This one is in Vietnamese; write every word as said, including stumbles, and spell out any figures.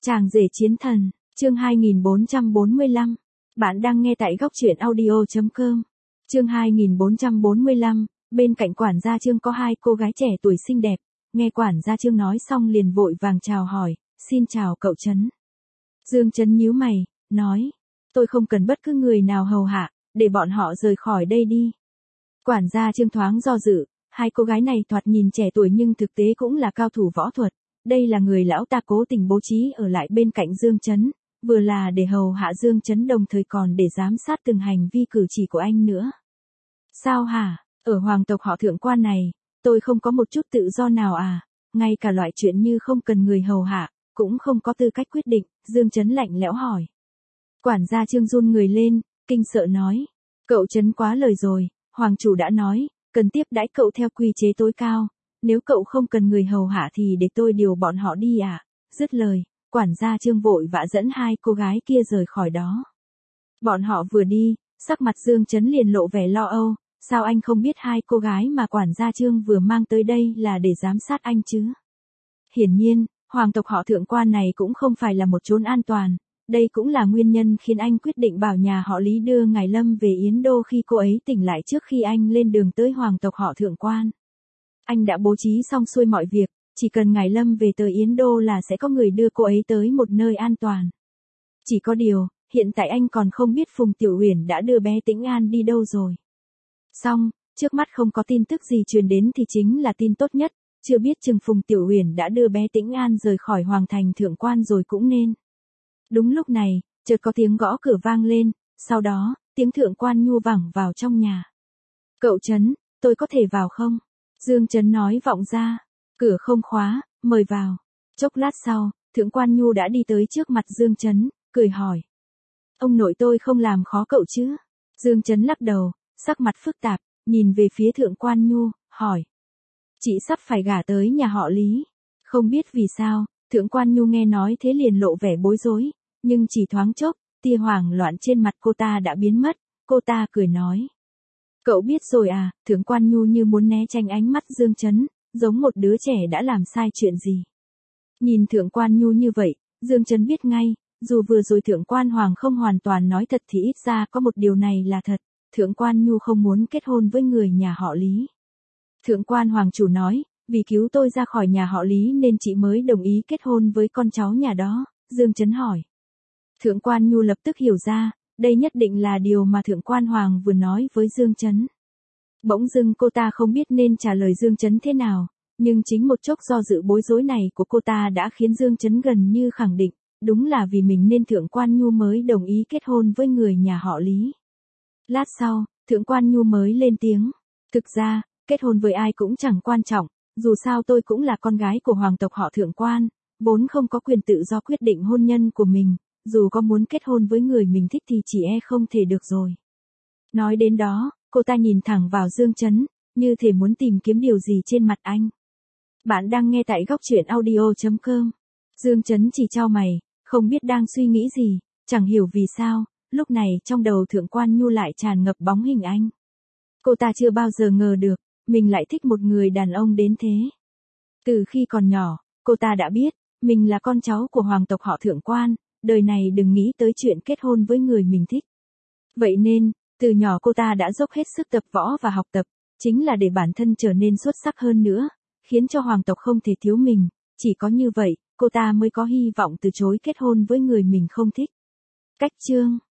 Chàng rể chiến thần, chương hai nghìn bốn trăm bốn mươi lăm. Bạn đang nghe tại góc truyện audio chấm com. Chương hai nghìn bốn trăm bốn mươi lăm, bên cạnh quản gia Trương có hai cô gái trẻ tuổi xinh đẹp, nghe quản gia Trương nói xong liền vội vàng chào hỏi, xin chào cậu Trấn. Dương Trấn nhíu mày, nói, tôi không cần bất cứ người nào hầu hạ, để bọn họ rời khỏi đây đi. Quản gia Trương thoáng do dự, hai cô gái này thoạt nhìn trẻ tuổi nhưng thực tế cũng là cao thủ võ thuật. Đây là người lão ta cố tình bố trí ở lại bên cạnh Dương Trấn, vừa là để hầu hạ Dương Trấn đồng thời còn để giám sát từng hành vi cử chỉ của anh nữa. Sao hả, ở hoàng tộc họ Thượng Quan này, tôi không có một chút tự do nào à, ngay cả loại chuyện như không cần người hầu hạ, cũng không có tư cách quyết định, Dương Trấn lạnh lẽo hỏi. Quản gia Trương run người lên, kinh sợ nói, cậu Trấn quá lời rồi, hoàng chủ đã nói, cần tiếp đãi cậu theo quy chế tối cao. Nếu cậu không cần người hầu hạ thì để tôi điều bọn họ đi à? Dứt lời, quản gia Trương vội vã dẫn hai cô gái kia rời khỏi đó. Bọn họ vừa đi, sắc mặt Dương Trấn liền lộ vẻ lo âu, sao anh không biết hai cô gái mà quản gia Trương vừa mang tới đây là để giám sát anh chứ? Hiển nhiên, hoàng tộc họ Thượng Quan này cũng không phải là một chốn an toàn, đây cũng là nguyên nhân khiến anh quyết định bảo nhà họ Lý đưa Ngài Lâm về Yến Đô khi cô ấy tỉnh lại trước khi anh lên đường tới hoàng tộc họ Thượng Quan. Anh đã bố trí xong xuôi mọi việc, chỉ cần Ngài Lâm về tới Yến Đô là sẽ có người đưa cô ấy tới một nơi an toàn. Chỉ có điều, hiện tại anh còn không biết Phùng Tiểu Uyển đã đưa bé Tĩnh An đi đâu rồi. Xong, trước mắt không có tin tức gì truyền đến thì chính là tin tốt nhất, chưa biết chừng Phùng Tiểu Uyển đã đưa bé Tĩnh An rời khỏi Hoàng thành Thượng Quan rồi cũng nên. Đúng lúc này, chợt có tiếng gõ cửa vang lên, sau đó, tiếng Thượng Quan Nhu vẳng vào trong nhà. Cậu Trấn, tôi có thể vào không? Dương Trấn nói vọng ra, cửa không khóa, mời vào. Chốc lát sau, Thượng Quan Nhu đã đi tới trước mặt Dương Trấn, cười hỏi. Ông nội tôi không làm khó cậu chứ? Dương Trấn lắc đầu, sắc mặt phức tạp, nhìn về phía Thượng Quan Nhu, hỏi. Chị sắp phải gả tới nhà họ Lý. Không biết vì sao, Thượng Quan Nhu nghe nói thế liền lộ vẻ bối rối, nhưng chỉ thoáng chốc, tia hoảng loạn trên mặt cô ta đã biến mất, cô ta cười nói. Cậu biết rồi à, Thượng Quan Nhu như muốn né tránh ánh mắt Dương Trấn, giống một đứa trẻ đã làm sai chuyện gì. Nhìn Thượng Quan Nhu như vậy, Dương Trấn biết ngay, dù vừa rồi Thượng Quan Hoàng không hoàn toàn nói thật thì ít ra có một điều này là thật, Thượng Quan Nhu không muốn kết hôn với người nhà họ Lý. Thượng Quan Hoàng chủ nói, vì cứu tôi ra khỏi nhà họ Lý nên chị mới đồng ý kết hôn với con cháu nhà đó, Dương Trấn hỏi. Thượng Quan Nhu lập tức hiểu ra. Đây nhất định là điều mà Thượng Quan Hoàng vừa nói với Dương Trấn. Bỗng dưng cô ta không biết nên trả lời Dương Trấn thế nào, nhưng chính một chốc do dự bối rối này của cô ta đã khiến Dương Trấn gần như khẳng định, đúng là vì mình nên Thượng Quan Nhu mới đồng ý kết hôn với người nhà họ Lý. Lát sau, Thượng Quan Nhu mới lên tiếng, thực ra, kết hôn với ai cũng chẳng quan trọng, dù sao tôi cũng là con gái của hoàng tộc họ Thượng Quan, vốn không có quyền tự do quyết định hôn nhân của mình. Dù có muốn kết hôn với người mình thích thì chỉ e không thể được rồi. Nói đến đó, cô ta nhìn thẳng vào Dương Trấn, như thể muốn tìm kiếm điều gì trên mặt anh. Bạn đang nghe tại góc truyện audio chấm com. Dương Trấn chỉ chau mày, không biết đang suy nghĩ gì, chẳng hiểu vì sao, lúc này trong đầu Thượng Quan Nhu lại tràn ngập bóng hình anh. Cô ta chưa bao giờ ngờ được, mình lại thích một người đàn ông đến thế. Từ khi còn nhỏ, cô ta đã biết, mình là con cháu của hoàng tộc họ Thượng Quan. Đời này đừng nghĩ tới chuyện kết hôn với người mình thích. Vậy nên, từ nhỏ cô ta đã dốc hết sức tập võ và học tập, chính là để bản thân trở nên xuất sắc hơn nữa, khiến cho hoàng tộc không thể thiếu mình, chỉ có như vậy, cô ta mới có hy vọng từ chối kết hôn với người mình không thích. Cách chương